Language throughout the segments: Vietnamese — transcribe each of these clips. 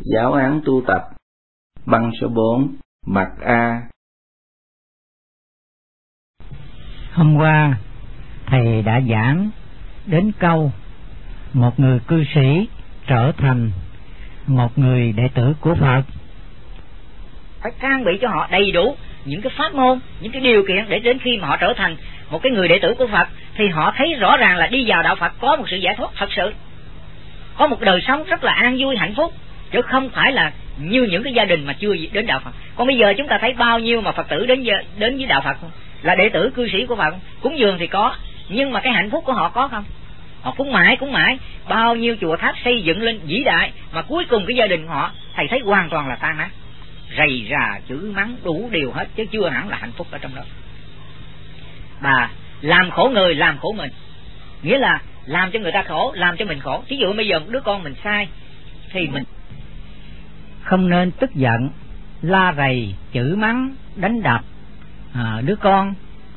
Giáo án tu tập, băng số 4, mặt A. Hôm qua, Thầy đã giảng đến câu một người cư sĩ trở thành một người đệ tử của Phật. Phải trang bị cho họ đầy đủ những cái pháp môn, những cái điều kiện để đến khi mà họ trở thành một cái người đệ tử của Phật thì họ thấy rõ ràng là đi vào đạo Phật có một sự giải thoát thật sự, có một đời sống rất là an vui hạnh phúc, chứ không phải là như những cái gia đình mà chưa đến đạo Phật. Còn bây giờ chúng ta thấy bao nhiêu mà Phật tử đến với đạo Phật là đệ tử cư sĩ của Phật, cúng dường thì có, nhưng mà cái hạnh phúc của họ có không? Họ cúng mãi, bao nhiêu chùa tháp xây dựng lên vĩ đại mà cuối cùng cái gia đình của họ thầy thấy hoàn toàn là tan nát, rầy rà chửi mắng đủ điều hết, chứ chưa hẳn là hạnh phúc ở trong đó. Bà làm khổ người làm khổ mình, nghĩa là làm cho người ta khổ, làm cho mình khổ. Ví dụ bây giờ một đứa con mình sai thì mình không nên tức giận, la rầy, chửi mắng, đánh đập đứa con,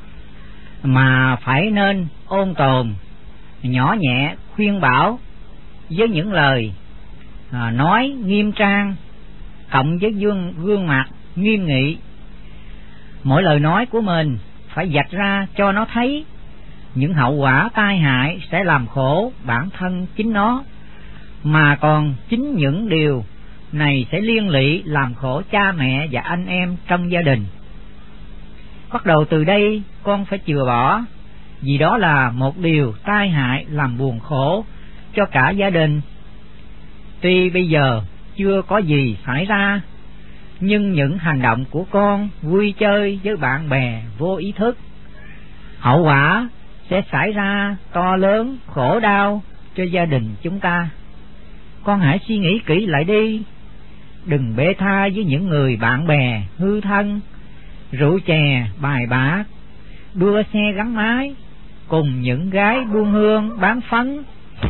mà phải nên ôn tồn, nhỏ nhẹ, khuyên bảo với những lời nói nghiêm trang, cộng với gương mặt nghiêm nghị. Mỗi lời nói của mình phải vạch ra cho nó thấy những hậu quả tai hại sẽ làm khổ bản thân chính nó, mà còn chính những điều này sẽ liên lụy làm khổ cha mẹ và anh em trong gia đình. Bắt đầu từ đây con phải chừa bỏ, vì đó là một điều tai hại làm buồn khổ cho cả gia đình. Tuy bây giờ chưa có gì xảy ra, nhưng những hành động của con vui chơi với bạn bè vô ý thức, hậu quả sẽ xảy ra to lớn khổ đau cho gia đình chúng ta. Con hãy suy nghĩ kỹ lại đi, đừng bê tha với những người bạn bè hư thân, rượu chè bài bạc, đua xe gắn máy, cùng những gái buôn hương bán phấn,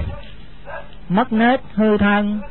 mất nết hư thân.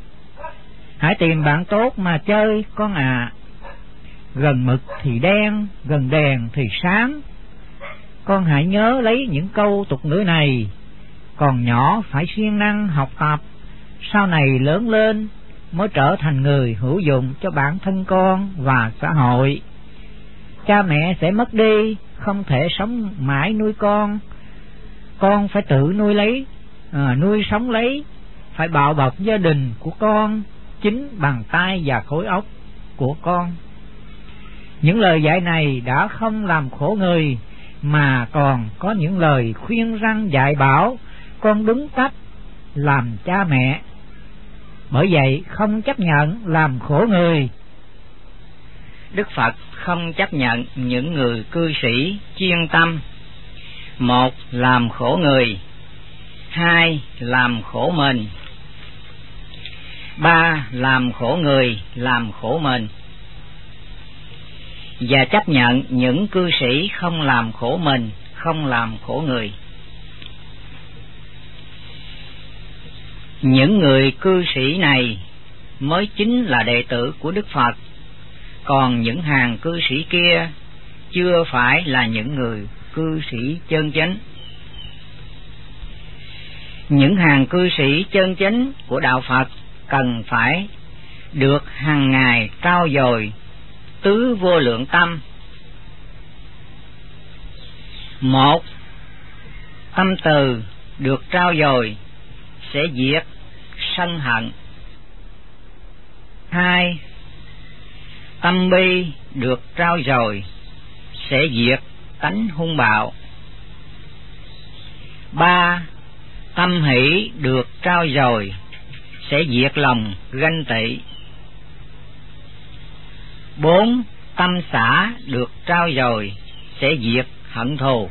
Hãy tìm bạn tốt mà chơi con ạ. Gần mực thì đen, gần đèn thì sáng. Con hãy nhớ lấy những câu tục ngữ này. Còn nhỏ phải siêng năng học tập, sau này lớn lên mới trở thành người hữu dụng cho bản thân con và xã hội. Cha mẹ sẽ mất đi, không thể sống mãi nuôi con phải tự nuôi sống lấy, phải bảo bọc gia đình của con chính bằng tay và khối óc của con. Những lời dạy này đã không làm khổ người, mà còn có những lời khuyên răn dạy bảo con đúng cách làm cha mẹ. Bởi vậy không chấp nhận làm khổ người. Đức Phật không chấp nhận những người cư sĩ chuyên tâm: một, làm khổ người; hai, làm khổ mình; ba, làm khổ người, làm khổ mình. Và chấp nhận những cư sĩ không làm khổ mình, không làm khổ người. Những người cư sĩ này mới chính là đệ tử của Đức Phật, còn những hàng cư sĩ kia chưa phải là những người cư sĩ chân chính. Những hàng cư sĩ chân chính của đạo Phật cần phải được hàng ngày trau dồi tứ vô lượng tâm. Một, tâm từ được trau dồi sẽ diệt sân hận. Hai, tâm bi được trau dồi sẽ diệt tánh hung bạo. Ba, tâm hỷ được trau dồi sẽ diệt lòng ganh tị. Bốn, tâm xả được trau dồi sẽ diệt hận thù.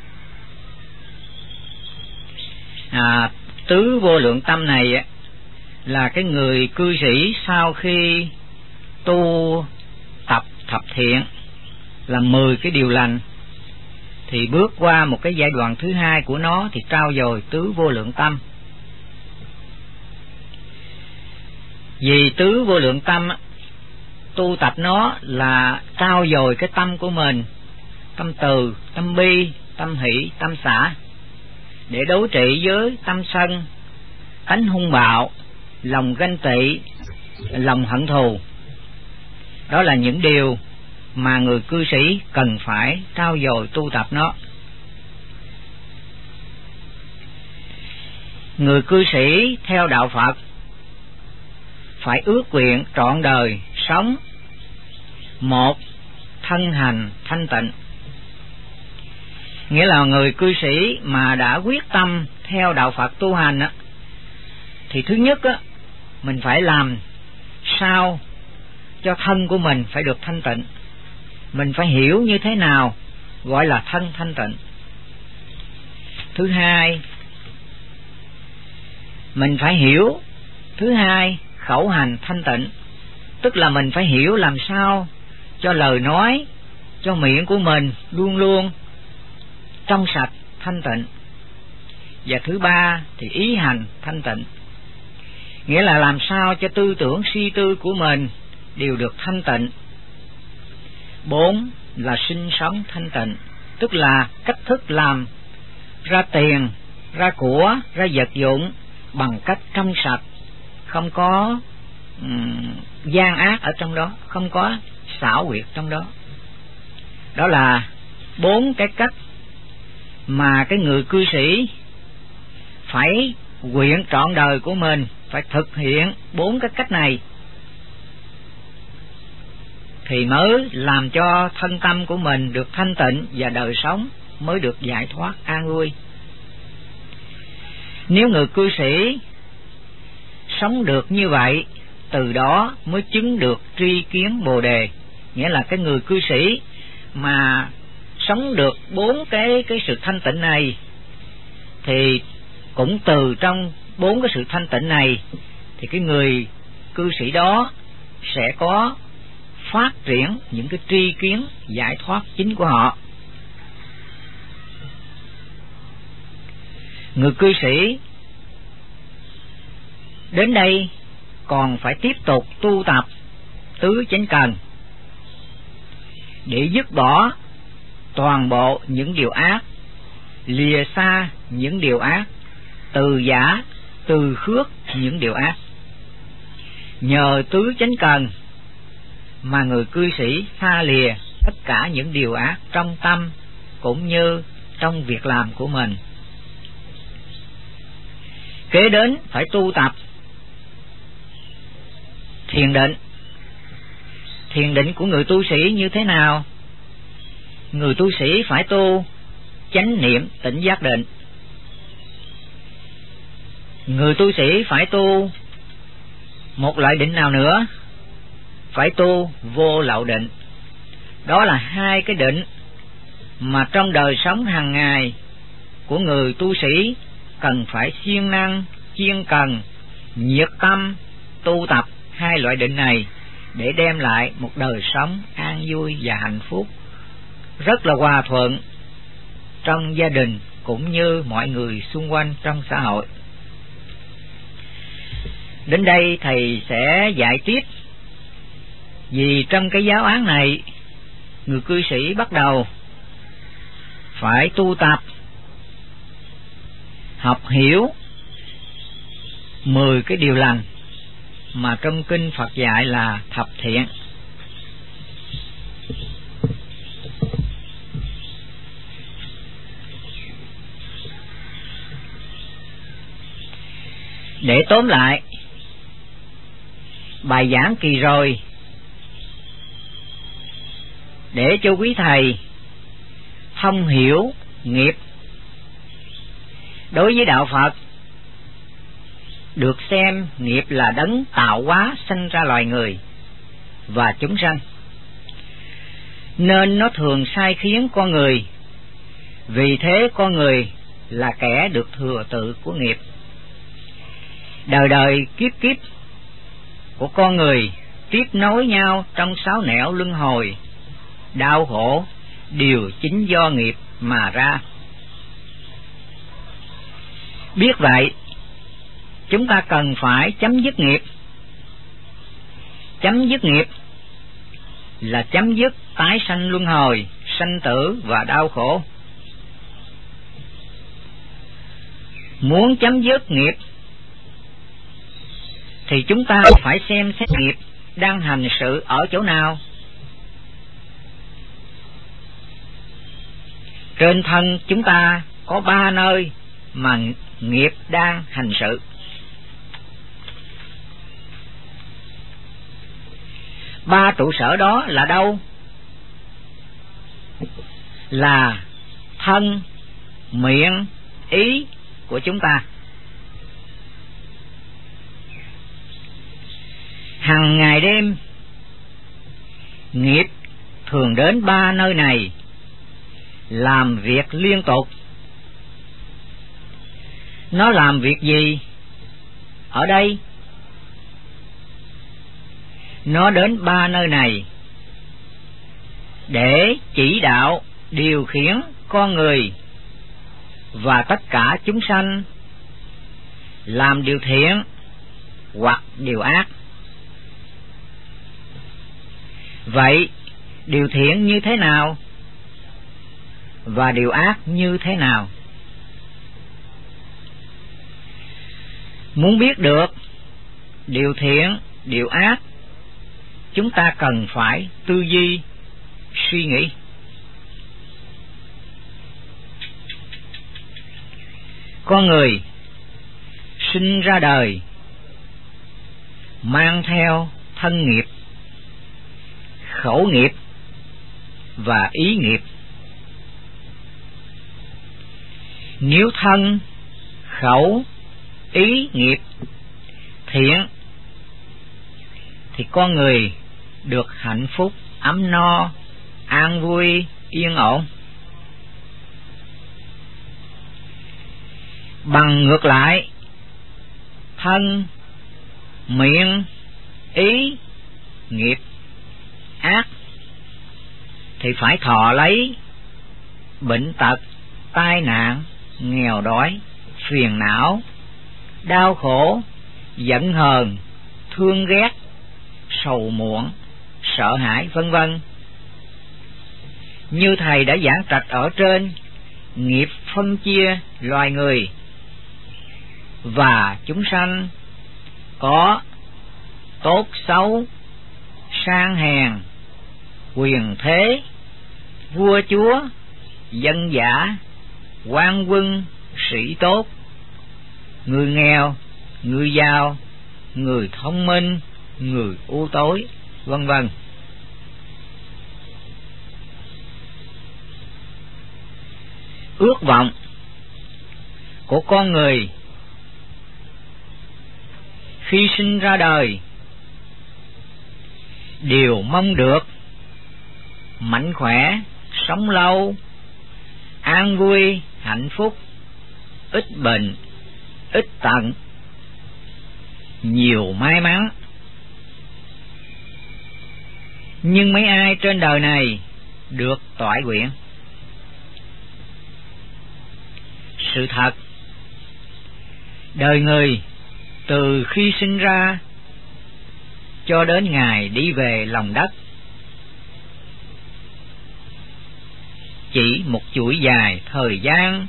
Tứ vô lượng tâm này là cái người cư sĩ sau khi tu tập thập thiện, là 10 cái điều lành, thì bước qua một cái giai đoạn thứ hai của nó thì trau dồi tứ vô lượng tâm. Vì tứ vô lượng tâm tu tập nó là trau dồi cái tâm của mình, tâm từ, tâm bi, tâm hỷ, tâm xả, để đối trị với tâm sân, tánh hung bạo, lòng ganh tị, lòng hận thù. Đó là những điều mà người cư sĩ cần phải trau dồi tu tập nó. Người cư sĩ theo đạo Phật phải ước nguyện trọn đời sống một thân hành thanh tịnh. Nghĩa là người cư sĩ mà đã quyết tâm theo đạo Phật tu hành á, thì thứ nhất á, mình phải làm sao cho thân của mình phải được thanh tịnh. Mình phải hiểu như thế nào gọi là thân thanh tịnh. Thứ hai, mình phải hiểu khẩu hành thanh tịnh. Tức là mình phải hiểu làm sao cho lời nói, cho miệng của mình luôn luôn trong sạch thanh tịnh. Và thứ ba thì ý hành thanh tịnh. Nghĩa là làm sao cho tư tưởng suy tư của mình đều được thanh tịnh. 4 là sinh sống thanh tịnh, tức là cách thức làm ra tiền, ra của, ra vật dụng bằng cách trong sạch, không có gian ác ở trong đó, không có xảo quyệt trong đó. Đó là 4 cái cách mà cái người cư sĩ phải nguyện trọn đời của mình phải thực hiện 4 cái cách này thì mới làm cho thân tâm của mình được thanh tịnh và đời sống mới được giải thoát an vui. Nếu người cư sĩ sống được như vậy, từ đó mới chứng được tri kiến Bồ Đề. Nghĩa là cái người cư sĩ mà sống được 4 cái sự thanh tịnh này thì cũng từ trong 4 cái sự thanh tịnh này thì cái người cư sĩ đó sẽ có phát triển những cái tri kiến giải thoát chính của họ. Người cư sĩ đến đây còn phải tiếp tục tu tập tứ chánh cần để dứt bỏ toàn bộ những điều ác, lìa xa những điều ác, từ giả, từ khước những điều ác. Nhờ tứ chánh cần mà người cư sĩ xa lìa tất cả những điều ác trong tâm cũng như trong việc làm của mình. Kế đến phải tu tập thiền định. Thiền định của người tu sĩ như thế nào? Người tu sĩ phải tu chánh niệm tỉnh giác định. Người tu sĩ phải tu một loại định nào nữa? Phải tu vô lậu định. Đó là 2 cái định mà trong đời sống hàng ngày của người tu sĩ cần phải siêng năng, chuyên cần, nhiệt tâm tu tập 2 loại định này để đem lại một đời sống an vui và hạnh phúc, rất là hòa thuận trong gia đình cũng như mọi người xung quanh trong xã hội. Đến đây thầy sẽ dạy tiếp, vì trong cái giáo án này người cư sĩ bắt đầu phải tu tập học hiểu 10 cái điều lành mà trong kinh Phật dạy là thập thiện. Để tóm lại bài giảng kỳ rồi, để cho quý thầy thông hiểu nghiệp. Đối với đạo Phật, được xem nghiệp là đấng tạo hóa sanh ra loài người và chúng sanh, nên nó thường sai khiến con người. Vì thế con người là kẻ được thừa tự của nghiệp. Đời đời kiếp kiếp của con người tiếp nối nhau trong 6 nẻo luân hồi, đau khổ đều chính do nghiệp mà ra. Biết vậy, chúng ta cần phải chấm dứt nghiệp. Chấm dứt nghiệp là chấm dứt tái sanh luân hồi, sanh tử và đau khổ. Muốn chấm dứt nghiệp thì chúng ta phải xem xét nghiệp đang hành sự ở chỗ nào. Trên thân chúng ta có 3 nơi mà nghiệp đang hành sự. Ba trụ sở đó là đâu? Là thân, miệng, ý của chúng ta. Hằng ngày đêm, nghiệp thường đến 3 nơi này làm việc liên tục. Nó làm việc gì ở đây? Nó đến 3 nơi này để chỉ đạo, điều khiển con người và tất cả chúng sanh làm điều thiện hoặc điều ác. Vậy điều thiện như thế nào và điều ác như thế nào? Muốn biết được điều thiện, điều ác, chúng ta cần phải tư duy, suy nghĩ. Con người sinh ra đời mang theo thân nghiệp, khẩu nghiệp và ý nghiệp. Nếu thân, khẩu, ý nghiệp thiện thì con người được hạnh phúc, ấm no, an vui, yên ổn. Bằng ngược lại, thân, miệng, ý, nghiệp ác thì phải thọ lấy bệnh tật, tai nạn, nghèo đói, phiền não, đau khổ, giận hờn, thương ghét, sầu muộn, sợ hãi, vân vân. Như thầy đã giảng trạch ở trên, nghiệp phân chia loài người và chúng sanh có tốt xấu, sang hèn, quyền thế, vua chúa, dân dã, quan quân, sĩ tốt, người nghèo, người giàu, người thông minh, người u tối, vân vân. Ước vọng của con người khi sinh ra đời đều mong được mạnh khỏe, sống lâu, an vui, hạnh phúc, ít bệnh, ít tận, nhiều may mắn. Nhưng mấy ai trên đời này được toại nguyện? Sự thật, đời người từ khi sinh ra cho đến ngày đi về lòng đất chỉ một chuỗi dài thời gian,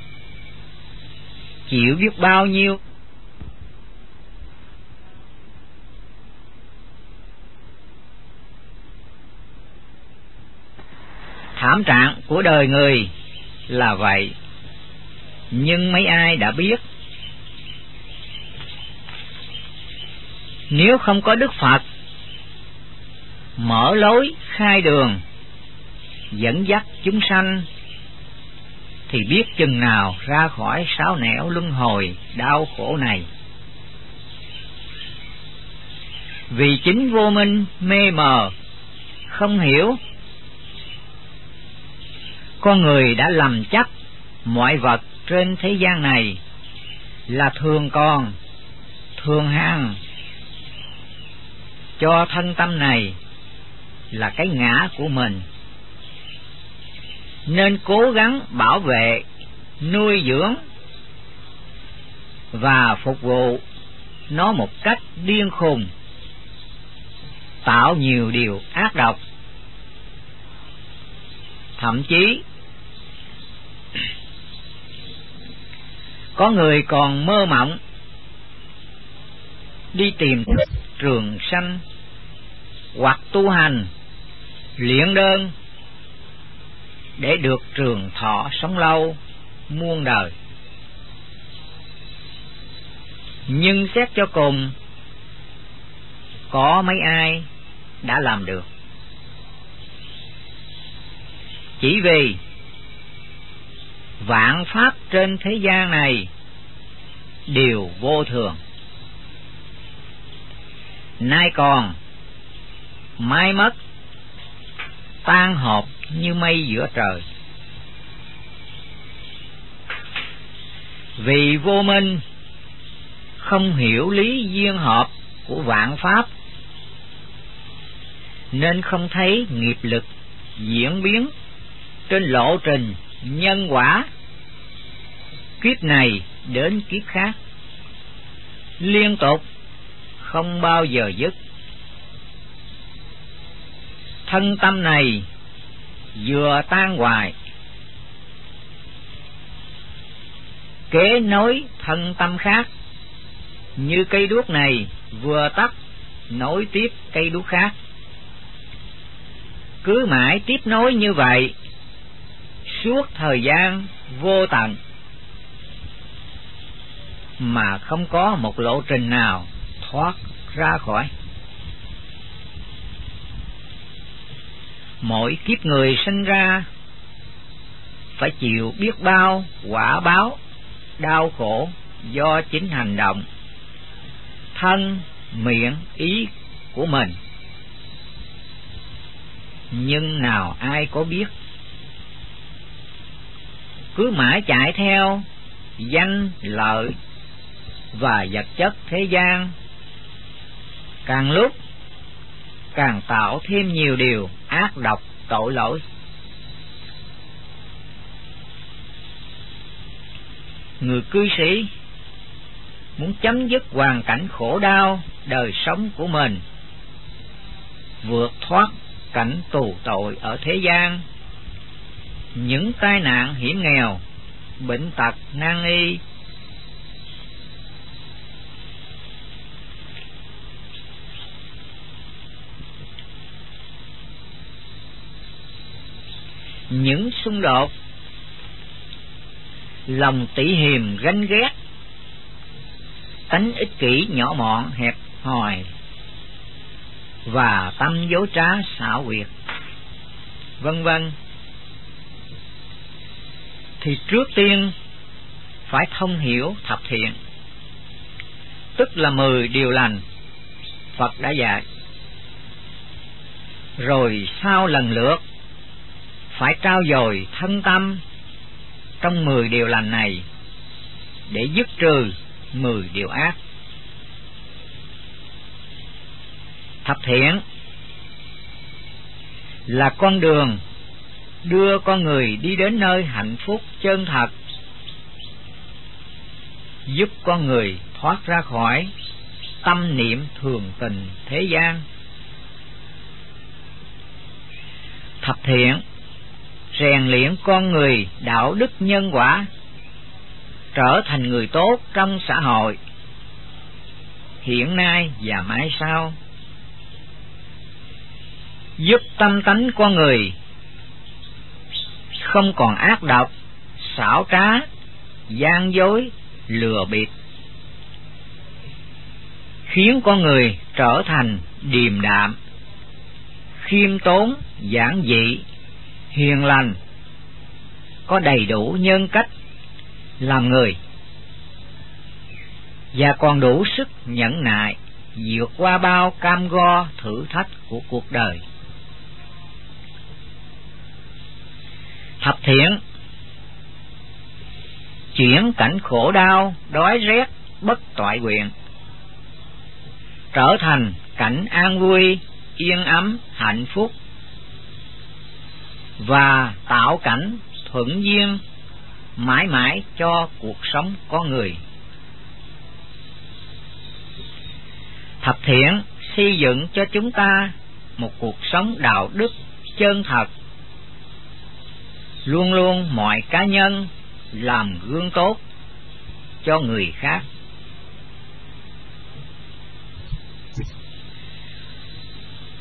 chịu biết bao nhiêu thảm trạng của đời người là vậy. Nhưng mấy ai đã biết, nếu không có Đức Phật mở lối khai đường dẫn dắt chúng sanh thì biết chừng nào ra khỏi sáu nẻo luân hồi đau khổ này. Vì chính vô minh mê mờ không hiểu, con người đã lầm chắc mọi vật trên thế gian này là thường còn, thường hằng, cho thân tâm này là cái ngã của mình, nên cố gắng bảo vệ, nuôi dưỡng và phục vụ nó một cách điên khùng, tạo nhiều điều ác độc. Thậm chí có người còn mơ mộng đi tìm trường sanh hoặc tu hành luyện đơn để được trường thọ sống lâu muôn đời. Nhưng xét cho cùng, có mấy ai đã làm được? Chỉ vì vạn pháp trên thế gian này đều vô thường, nay còn mai mất, tan họp như mây giữa trời. Vì vô minh, không hiểu lý duyên hợp của vạn pháp, nên không thấy nghiệp lực diễn biến trên lộ trình nhân quả, kiếp này đến kiếp khác, liên tục không bao giờ dứt. Thân tâm này vừa tan hoại, kế nối thân tâm khác, như cây đuốc này vừa tắt nối tiếp cây đuốc khác, cứ mãi tiếp nối như vậy suốt thời gian vô tận, mà không có một lộ trình nào thoát ra khỏi. Mỗi kiếp người sinh ra phải chịu biết bao quả báo đau khổ do chính hành động thân, miệng, ý của mình. Nhưng nào ai có biết, cứ mãi chạy theo danh lợi và vật chất thế gian, càng lúc càng tạo thêm nhiều điều ác độc tội lỗi. Người cư sĩ muốn chấm dứt hoàn cảnh khổ đau đời sống của mình, vượt thoát cảnh tù tội ở thế gian, những tai nạn hiểm nghèo, bệnh tật nan y, những xung đột, lòng tỉ hiềm ganh ghét, tánh ích kỷ nhỏ mọn hẹp hòi và tâm dối trá xảo quyệt, vân vân, thì trước tiên phải thông hiểu thập thiện, tức là 10 điều lành Phật đã dạy. Rồi sau lần lượt phải trau dồi thân tâm trong 10 điều lành này để dứt trừ 10 điều ác. Thập thiện là con đường đưa con người đi đến nơi hạnh phúc chân thật, giúp con người thoát ra khỏi tâm niệm thường tình thế gian. Thập thiện rèn luyện con người đạo đức nhân quả, trở thành người tốt trong xã hội hiện nay và mãi sau, giúp tâm tánh con người không còn ác độc, xảo trá, gian dối, lừa bịp, khiến con người trở thành điềm đạm, khiêm tốn, giản dị, hiền lành, có đầy đủ nhân cách làm người, và còn đủ sức nhẫn nại vượt qua bao cam go thử thách của cuộc đời. Thập thiện chuyển cảnh khổ đau, đói rét, bất toại nguyện trở thành cảnh an vui, yên ấm, hạnh phúc, và tạo cảnh thuận duyên mãi mãi cho cuộc sống con người. Thập thiện xây dựng cho chúng ta một cuộc sống đạo đức chân thật, luôn luôn mọi cá nhân làm gương tốt cho người khác.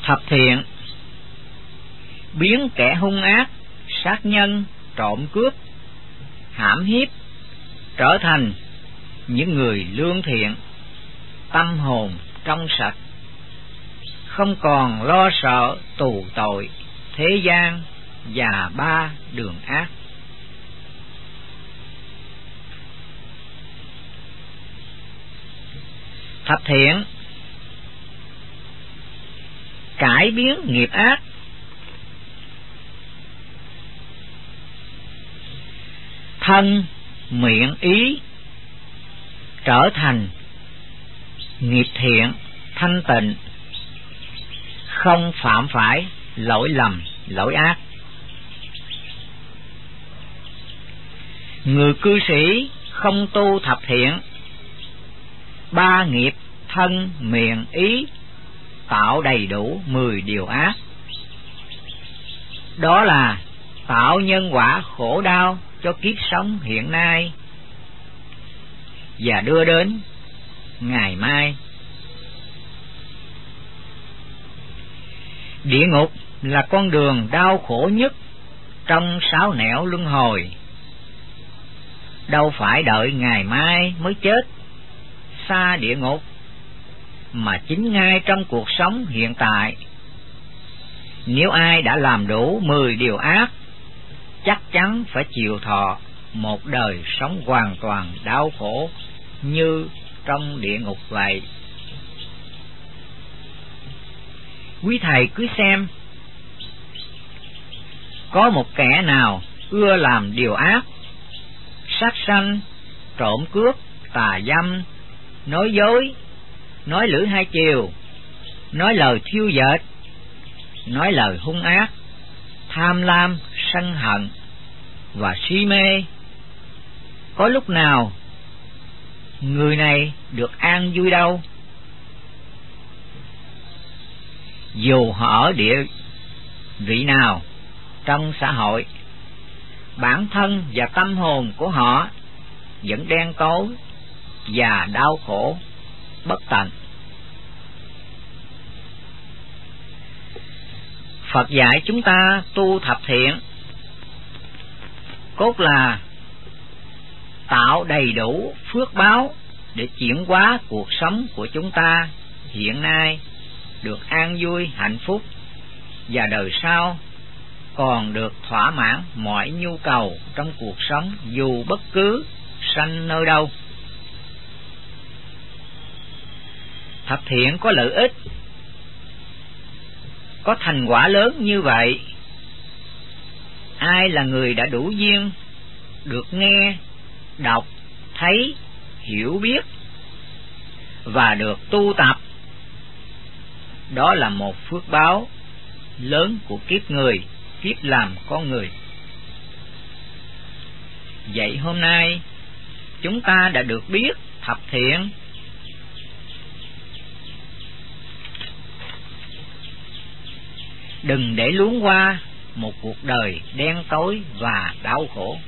Thập thiện biến kẻ hung ác, sát nhân, trộm cướp, hãm hiếp trở thành những người lương thiện, tâm hồn trong sạch, không còn lo sợ tù tội, thế gian và ba đường ác. Thập thiện cải biến nghiệp ác, thân, miệng, ý trở thành nghiệp thiện, thanh tịnh, không phạm phải lỗi lầm, lỗi ác. Người cư sĩ không tu thập thiện, ba nghiệp thân, miệng, ý tạo đầy đủ 10 điều ác. Đó là tạo nhân quả khổ đau cho kiếp sống hiện nay và đưa đến ngày mai. Địa ngục là con đường đau khổ nhất trong 6 nẻo luân hồi. Đâu phải đợi ngày mai mới chết xa địa ngục, mà chính ngay trong cuộc sống hiện tại. Nếu ai đã làm đủ 10 điều ác, chắc chắn phải chịu thọ một đời sống hoàn toàn đau khổ như trong địa ngục vậy. Quý thầy cứ xem, có một kẻ nào ưa làm điều ác, sát sanh, trộm cướp, tà dâm, nói dối, nói lưỡi hai chiều, nói lời thiêu dệt, nói lời hung ác, tham lam, sân hận và si mê, có lúc nào người này được an vui đâu? Dù họ ở địa vị nào trong xã hội, bản thân và tâm hồn của họ vẫn đen tối và đau khổ bất tận. Phật dạy chúng ta tu thập thiện cốt là tạo đầy đủ phước báo để chuyển hóa cuộc sống của chúng ta hiện nay được an vui, hạnh phúc, và đời sau còn được thỏa mãn mọi nhu cầu trong cuộc sống dù bất cứ sanh nơi đâu. Thập thiện có lợi ích, có thành quả lớn như vậy. Ai là người đã đủ duyên được nghe, đọc, thấy, hiểu biết và được tu tập, đó là một phước báo lớn của kiếp người, kiếp làm con người. Vậy hôm nay chúng ta đã được biết thập thiện. Đừng để luống qua một cuộc đời đen tối và đau khổ.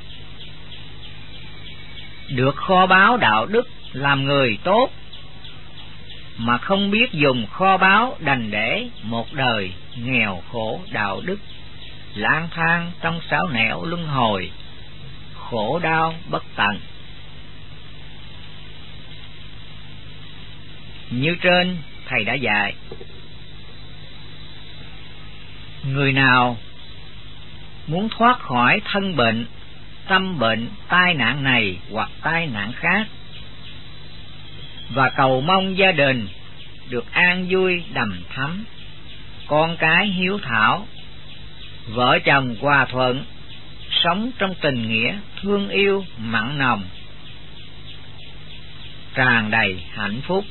Được kho báu đạo đức làm người tốt, mà không biết dùng kho báu đành để một đời nghèo khổ đạo đức, lang thang trong 6 nẻo luân hồi, khổ đau bất tận. Như trên thầy đã dạy, người nào muốn thoát khỏi thân bệnh, tâm bệnh, tai nạn này hoặc tai nạn khác, và cầu mong gia đình được an vui đầm thắm, con cái hiếu thảo, vợ chồng hòa thuận, sống trong tình nghĩa thương yêu mặn nồng, tràn đầy hạnh phúc,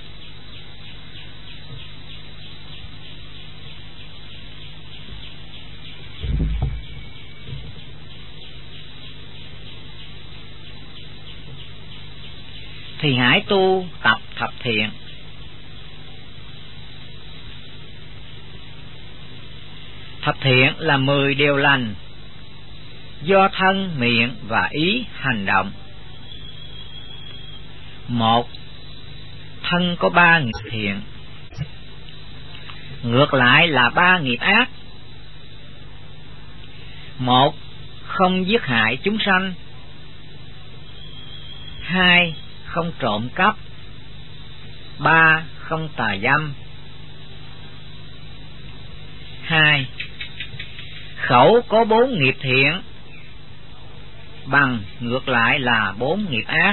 thì hãy tu tập thập thiện. Thập thiện là 10 điều lành do thân, miệng và ý hành động. 1. Thân có 3 nghiệp thiện. ngược lại là 3 nghiệp ác. 1. Không giết hại chúng sanh. 2. Không trộm cắp. 3. Không tà dâm. 2. Khẩu có 4 nghiệp thiện, bằng ngược lại là 4 nghiệp ác.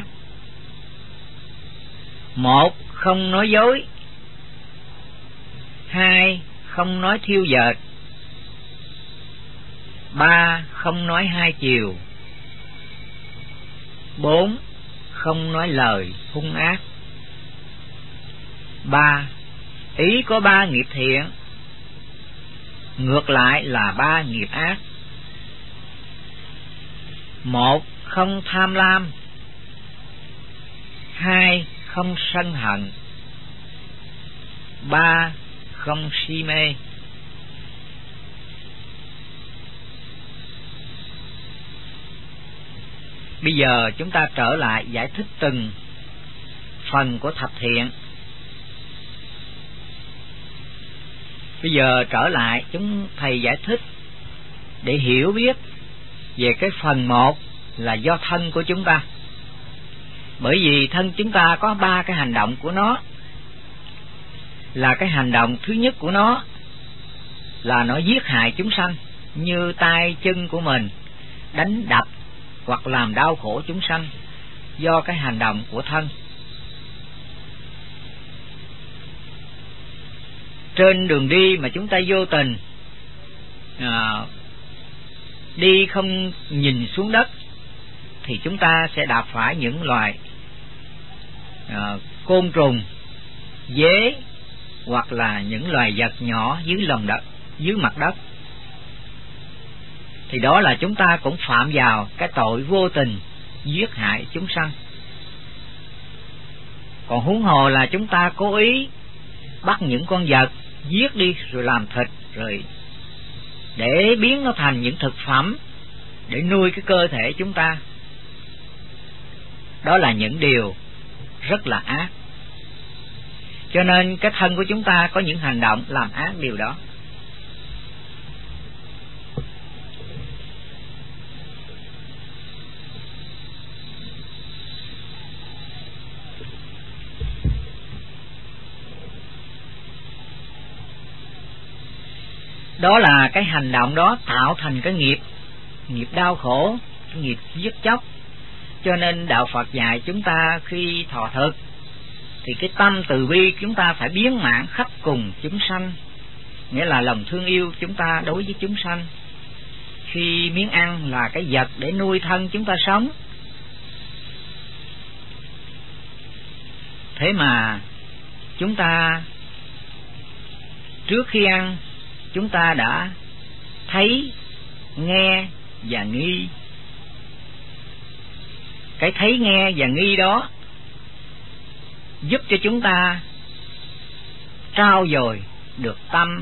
1. Không nói dối. 2. Không nói thiêu dệt. 3. Không nói hai chiều. 4. Không nói lời hung ác. 3. Ý có 3 nghiệp thiện, ngược lại là 3 nghiệp ác. 1. Không tham lam. 2. Không sân hận. 3. Không si mê. Bây giờ chúng ta trở lại giải thích từng phần của thập thiện. Bây giờ trở lại chúng thầy giải thích để hiểu biết về cái phần 1 là do thân của chúng ta. Bởi vì thân chúng ta có 3 cái hành động của nó. Là cái hành động thứ nhất của nó là nó giết hại chúng sanh, như tay chân của mình đánh đập hoặc làm đau khổ chúng sanh do cái hành động của thân. Trên đường đi mà chúng ta vô tình đi không nhìn xuống đất thì chúng ta sẽ đạp phải những loài côn trùng, dế hoặc là những loài vật nhỏ dưới lòng đất, dưới mặt đất. Thì đó là chúng ta cũng phạm vào cái tội vô tình giết hại chúng sanh. Còn huống hồ là chúng ta cố ý bắt những con vật giết đi rồi làm thịt, rồi để biến nó thành những thực phẩm để nuôi cái cơ thể chúng ta. Đó là những điều rất là ác. Cho nên cái thân của chúng ta có những hành động làm ác điều đó. Đó là cái hành động đó tạo thành cái nghiệp đau khổ, cái nghiệp giết chóc. Cho nên đạo Phật dạy chúng ta khi thọ thực thì cái tâm từ bi chúng ta phải biến mãn khắp cùng chúng sanh, nghĩa là lòng thương yêu chúng ta đối với chúng sanh. Khi miếng ăn là cái vật để nuôi thân chúng ta sống, thế mà chúng ta trước khi ăn chúng ta đã thấy, nghe và nghi. Cái thấy, nghe và nghi đó giúp cho chúng ta trao dồi được tâm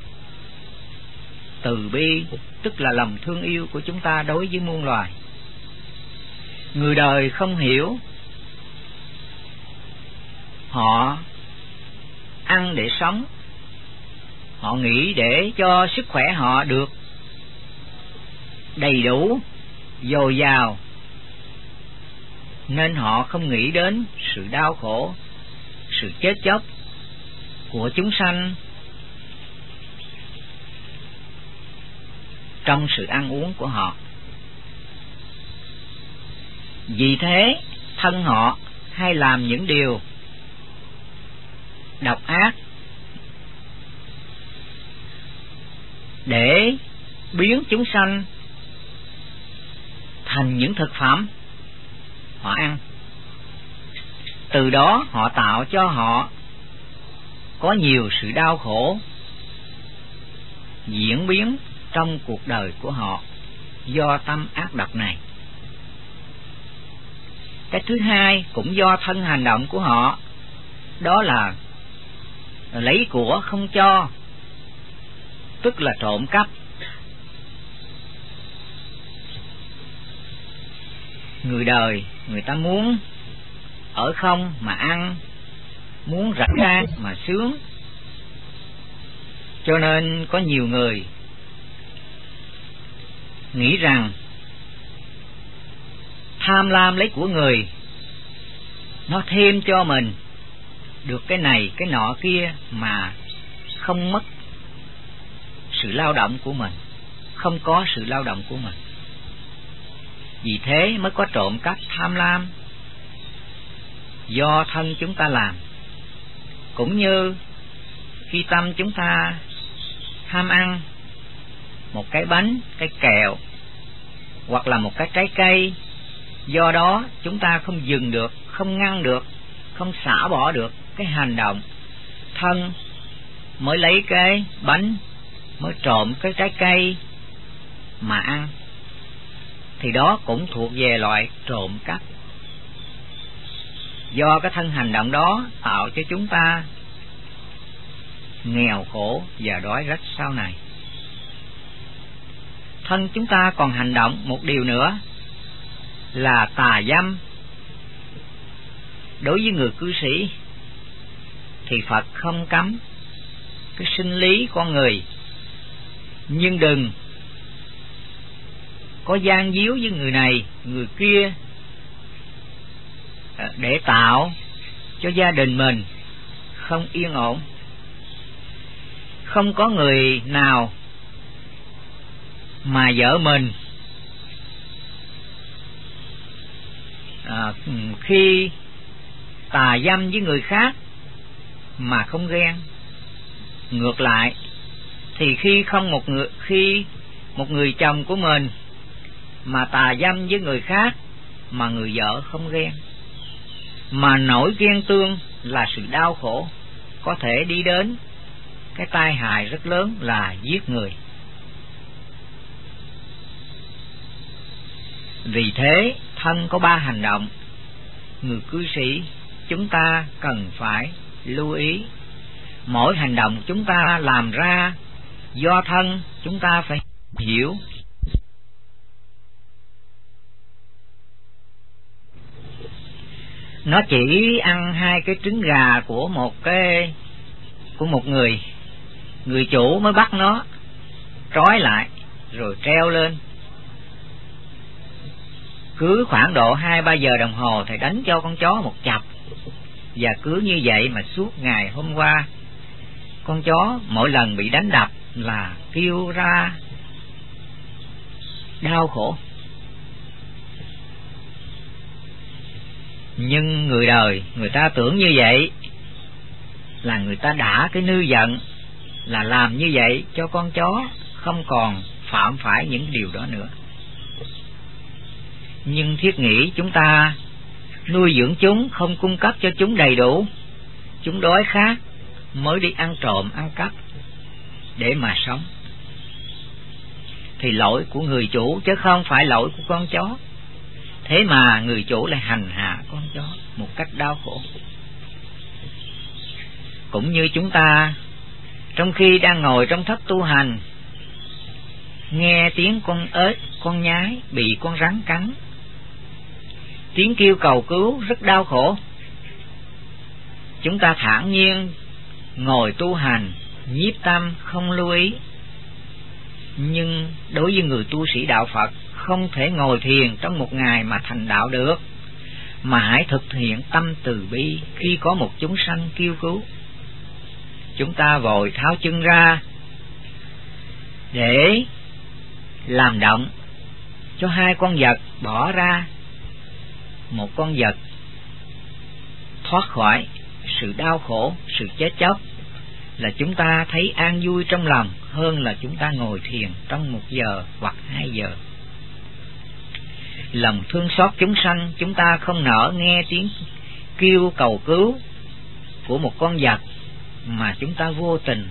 từ bi, tức là lòng thương yêu của chúng ta đối với muôn loài. Người đời không hiểu, họ ăn để sống, họ nghĩ để cho sức khỏe họ được đầy đủ, dồi dào, nên họ không nghĩ đến sự đau khổ, sự chết chóc của chúng sanh trong sự ăn uống của họ. Vì thế thân họ hay làm những điều độc ác để biến chúng sanh thành những thực phẩm họ ăn. Từ đó họ tạo cho họ có nhiều sự đau khổ diễn biến trong cuộc đời của họ do tâm ác độc này. Cái thứ hai cũng do thân hành động của họ, đó là lấy của không cho, tức là trộm cắp. Người đời người ta muốn ở không mà ăn, muốn rảnh rang mà sướng, Cho nên có nhiều người nghĩ rằng tham lam lấy của người, nó thêm cho mình được cái này cái nọ kia mà không mất sự lao động của mình, không có sự lao động của mình. Vì thế mới có trộm cắp tham lam do thân chúng ta làm. Cũng như khi tâm chúng ta tham ăn một cái bánh, cái kẹo hoặc là một cái trái cây, do đó chúng ta không dừng được, không ngăn được, không xả bỏ được cái hành động thân mới lấy cái bánh, mới trộm cái trái cây mà ăn, thì đó cũng thuộc về loại trộm cắp. Do cái thân hành động đó tạo cho chúng ta nghèo khổ và đói rách sau này. Thân chúng ta còn hành động một điều nữa là tà dâm. Đối với người cư sĩ thì Phật không cấm cái sinh lý con người, nhưng đừng có gian díu với người này người kia để tạo cho gia đình mình không yên ổn. Không có người nào mà vợ mình khi tà dâm với người khác mà không ghen. Ngược lại thì khi một người chồng của mình mà tà dâm với người khác mà người vợ không ghen, mà nỗi ghen tương là sự đau khổ, có thể đi đến cái tai hại rất lớn là giết người. Vì thế thân có 3 hành động, người cư sĩ chúng ta cần phải lưu ý. Mỗi hành động chúng ta làm ra do thân, chúng ta phải hiểu. Nó chỉ ăn 2 cái trứng gà của một người chủ mới bắt nó trói lại rồi treo lên. Cứ khoảng độ 2-3 giờ đồng hồ thầy đánh cho con chó một chập, và cứ như vậy mà suốt ngày hôm qua con chó mỗi lần bị đánh đập là kêu ra đau khổ. Nhưng người đời người ta tưởng như vậy là người ta đã cái nư giận, là làm như vậy cho con chó không còn phạm phải những điều đó nữa. Nhưng thiết nghĩ chúng ta nuôi dưỡng chúng, không cung cấp cho chúng đầy đủ, chúng đói khát mới đi ăn trộm ăn cắp để mà sống, thì lỗi của người chủ chứ không phải lỗi của con chó. Thế mà người chủ lại hành hạ con chó một cách đau khổ. Cũng như chúng ta trong khi đang ngồi trong thất tu hành, nghe tiếng con ếch, con nhái bị con rắn cắn, tiếng kêu cầu cứu rất đau khổ. Chúng ta thản nhiên ngồi tu hành, nhiếp tâm không lưu ý. Nhưng đối với người tu sĩ đạo Phật, không thể ngồi thiền trong một ngày mà thành đạo được, mà hãy thực hiện tâm từ bi khi có một chúng sanh kêu cứu. Chúng ta vội tháo chân ra để làm động cho 2 con vật bỏ ra. Một con vật thoát khỏi sự đau khổ, sự chết chóc, là chúng ta thấy an vui trong lòng hơn là chúng ta ngồi thiền trong 1 giờ hoặc 2 giờ. Lòng thương xót chúng sanh, chúng ta không nỡ nghe tiếng kêu cầu cứu của một con vật mà chúng ta vô tình.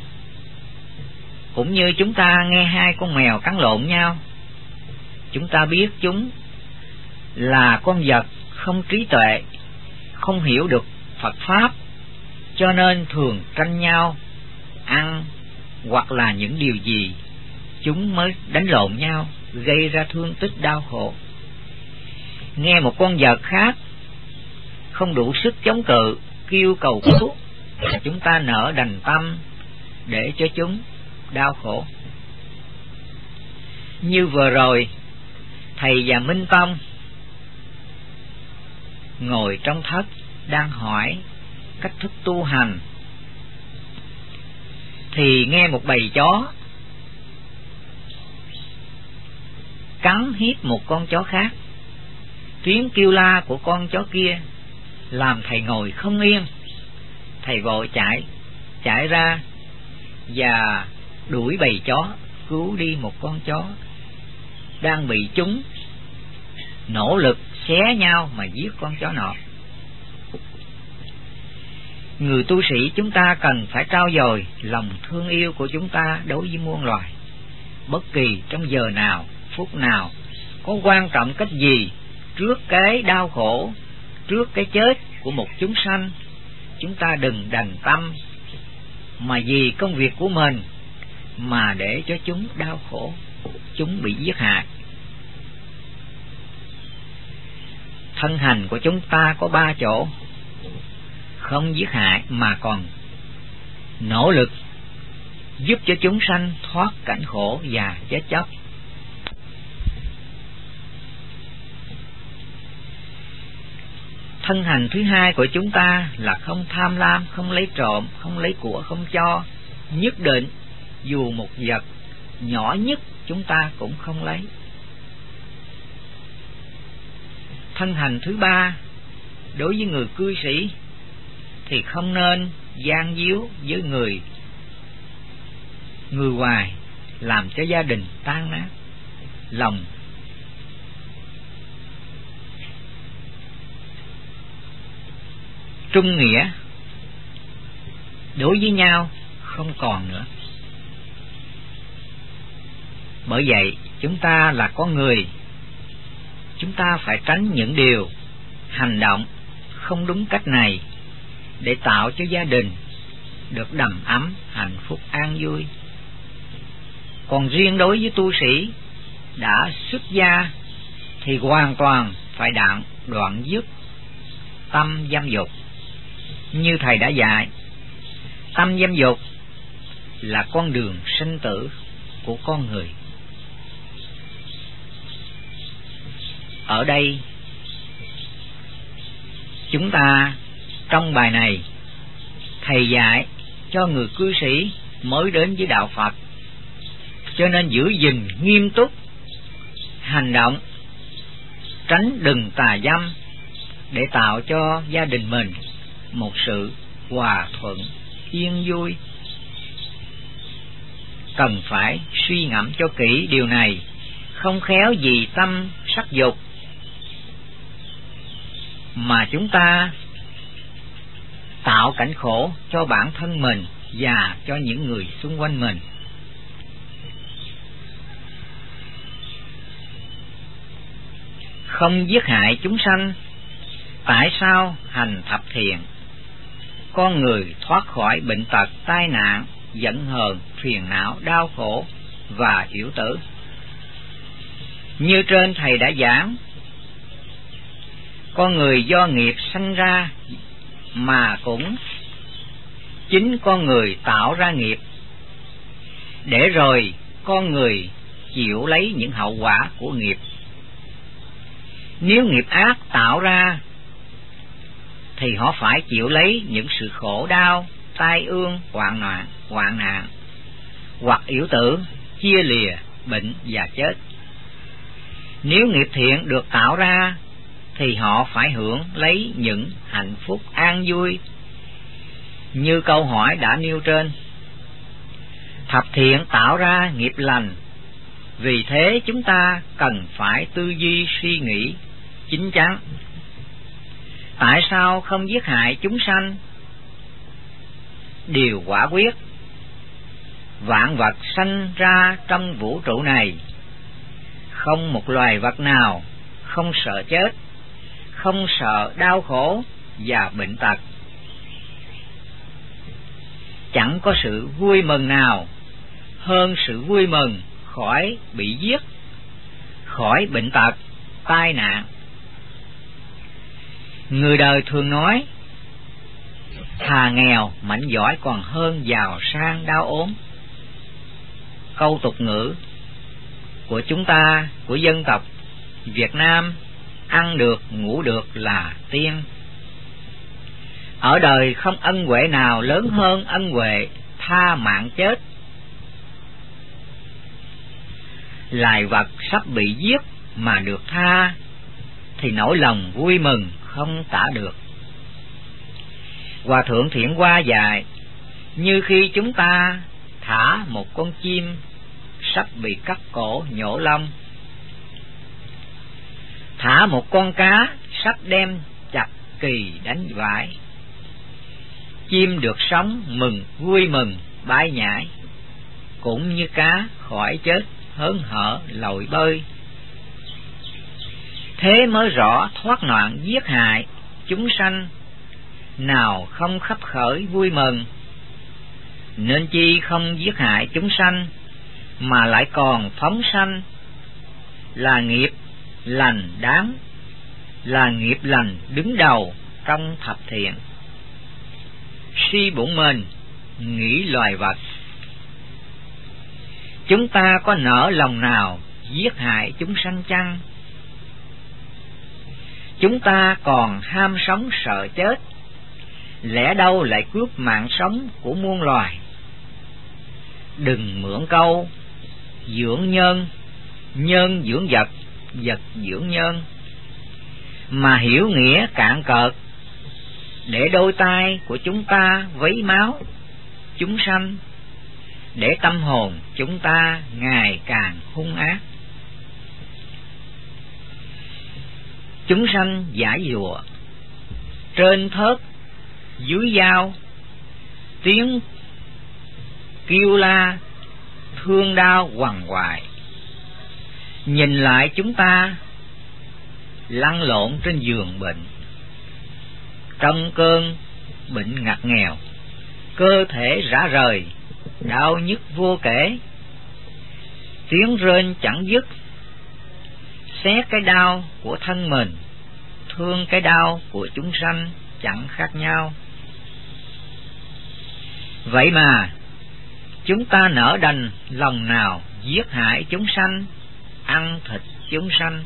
Cũng như chúng ta nghe 2 con mèo cắn lộn nhau, chúng ta biết chúng là con vật không trí tuệ, không hiểu được Phật Pháp, cho nên thường tranh nhau ăn hoặc là những điều gì chúng mới đánh lộn nhau, gây ra thương tích đau khổ. Nghe một con vật khác không đủ sức chống cự kêu cầu cứu, chúng ta nỡ đành tâm để cho chúng đau khổ. Như vừa rồi, thầy và Minh Tông ngồi trong thất đang hỏi cách thức tu hành, thì nghe một bầy chó cắn hiếp một con chó khác. Tiếng kêu la của con chó kia làm thầy ngồi không yên. Thầy vội chạy ra và đuổi bầy chó, cứu đi một con chó đang bị chúng nỗ lực xé nhau mà giết con chó nọ. Người tu sĩ chúng ta cần phải trau dồi lòng thương yêu của chúng ta đối với muôn loài. Bất kỳ trong giờ nào, phút nào, có quan trọng cách gì, trước cái đau khổ, trước cái chết của một chúng sanh, chúng ta đừng đành tâm mà vì công việc của mình mà để cho chúng đau khổ, chúng bị giết hại. Thân hành của chúng ta có 3 chỗ: không giết hại mà còn nỗ lực giúp cho chúng sanh thoát cảnh khổ và chết chóc. Thân hành thứ 2 của chúng ta là không tham lam, không lấy trộm, không lấy của, không cho. Nhất định dù một vật nhỏ nhất chúng ta cũng không lấy. Thân hành thứ 3 đối với người cư sĩ thì không nên gian díu với người ngoài, làm cho gia đình tan nát, lòng trung nghĩa đối với nhau không còn nữa. Bởi vậy chúng ta là con người, chúng ta phải tránh những điều hành động không đúng cách này để tạo cho gia đình được đầm ấm, hạnh phúc, an vui. Còn riêng đối với tu sĩ đã xuất gia thì hoàn toàn phải đoạn dứt tâm dâm dục. Như thầy đã dạy, tâm dâm dục là con đường sinh tử của con người. Ở đây chúng ta trong bài này thầy dạy cho người cư sĩ mới đến với đạo Phật, cho nên giữ gìn nghiêm túc hành động, tránh đừng tà dâm để tạo cho gia đình mình một sự hòa thuận yên vui. Cần phải suy ngẫm cho kỹ điều này, không khéo vì tâm sắc dục mà chúng ta tạo cảnh khổ cho bản thân mình và cho những người xung quanh mình. Không giết hại chúng sanh. Tại sao hành thập thiện, con người thoát khỏi bệnh tật, tai nạn, giận hờn, phiền não, đau khổ và yểu tử? Như trên thầy đã giảng, con người do nghiệp sanh ra mà cũng chính con người tạo ra nghiệp, để rồi con người chịu lấy những hậu quả của nghiệp. Nếu nghiệp ác tạo ra thì họ phải chịu lấy những sự khổ đau, tai ương, hoạn nạn, hoặc yểu tử, chia lìa, bệnh và chết. Nếu nghiệp thiện được tạo ra thì họ phải hưởng lấy những hạnh phúc an vui. Như câu hỏi đã nêu trên, thập thiện tạo ra nghiệp lành, vì thế chúng ta cần phải tư duy suy nghĩ chín chắn. Tại sao không giết hại chúng sanh? Điều quả quyết, vạn vật sanh ra trong vũ trụ này, không một loài vật nào không sợ chết, không sợ đau khổ và bệnh tật. Chẳng có sự vui mừng nào hơn sự vui mừng khỏi bị giết, khỏi bệnh tật, tai nạn. Người đời thường nói Thà nghèo mạnh giỏi còn hơn giàu sang đau ốm. Câu tục ngữ của chúng ta, của dân tộc Việt Nam: ăn được ngủ được là tiên. Ở đời không ân huệ nào lớn hơn ân huệ tha mạng chết. Loài vật sắp bị giết mà được tha thì nỗi lòng vui mừng không tả được. Hòa thượng Thiện Hoa dạy: như khi chúng ta thả một con chim sắp bị cắt cổ nhổ lông, thả một con cá sắp đem chặt kỳ đánh vải, chim được sống mừng vui mừng bay nhảy, cũng như cá khỏi chết hớn hở lội bơi. Thế mới rõ thoát nạn giết hại chúng sanh, nào không khấp khởi vui mừng. Nên chi không giết hại chúng sanh mà lại còn phóng sanh, là nghiệp lành đáng, là nghiệp lành đứng đầu trong thập thiện. Suy bổn mình nghĩ loài vật, chúng ta có nỡ lòng nào giết hại chúng sanh chăng? Chúng ta còn ham sống sợ chết, lẽ đâu lại cướp mạng sống của muôn loài. Đừng mượn câu dưỡng nhân, nhân dưỡng vật, vật dưỡng nhân, mà hiểu nghĩa cạn cợt, để đôi tay của chúng ta vấy máu chúng sanh, để tâm hồn chúng ta ngày càng hung ác. Chúng sanh giải dụa, trên thớt dưới dao, tiếng kêu la thương đau quằn quại. Nhìn lại chúng ta lăn lộn trên giường bệnh, trong cơn bệnh ngặt nghèo, cơ thể rã rời, đau nhức vô kể. Tiếng rên chẳng dứt, xé cái đau của thân mình, thương cái đau của chúng sanh chẳng khác nhau. Vậy mà chúng ta nỡ đành lòng nào giết hại chúng sanh, ăn thịt chúng sanh?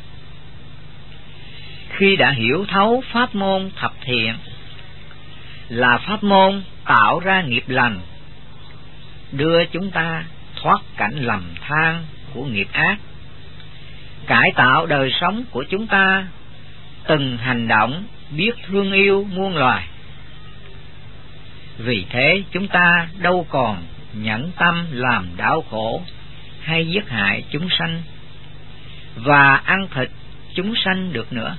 Khi đã hiểu thấu pháp môn thập thiện là pháp môn tạo ra nghiệp lành, đưa chúng ta thoát cảnh lầm than của nghiệp ác, cải tạo đời sống của chúng ta, từng hành động biết thương yêu muôn loài. Vì thế chúng ta đâu còn nhẫn tâm làm đau khổ hay giết hại chúng sanh và ăn thịt chúng sanh được nữa.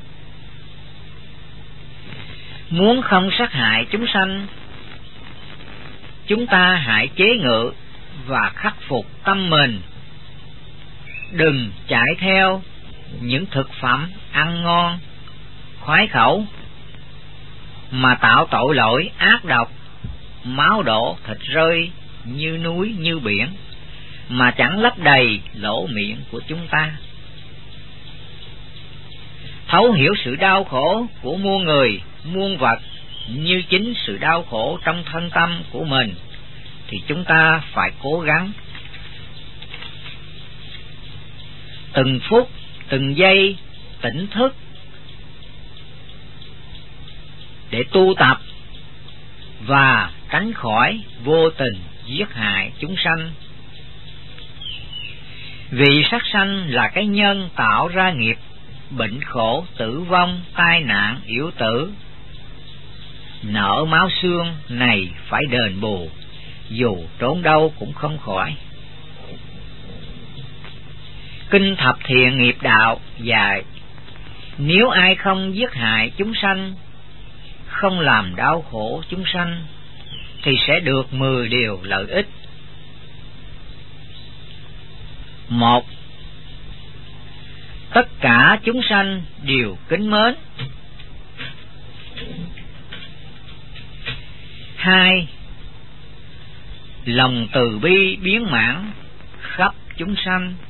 Muốn không sát hại chúng sanh, chúng ta hãy chế ngự và khắc phục tâm mình, đừng chạy theo những thực phẩm ăn ngon khoái khẩu mà tạo tội lỗi ác độc, máu đổ thịt rơi như núi như biển mà chẳng lấp đầy lỗ miệng của chúng ta. Thấu hiểu sự đau khổ của muôn người muôn vật như chính sự đau khổ trong thân tâm của mình, thì chúng ta phải cố gắng từng phút từng giây tỉnh thức để tu tập và tránh khỏi vô tình giết hại chúng sanh. Vì sát sanh là cái nhân tạo ra nghiệp bệnh khổ, tử vong, tai nạn, yểu tử. Nợ máu xương này phải đền bù, dù trốn đâu cũng không khỏi. Kinh Thập Thiện Nghiệp Đạo dạy: nếu ai không giết hại chúng sanh, không làm đau khổ chúng sanh, thì sẽ được 10 điều lợi ích. 1. Tất cả chúng sanh đều kính mến. 2. Lòng từ bi biến mãn khắp chúng sanh.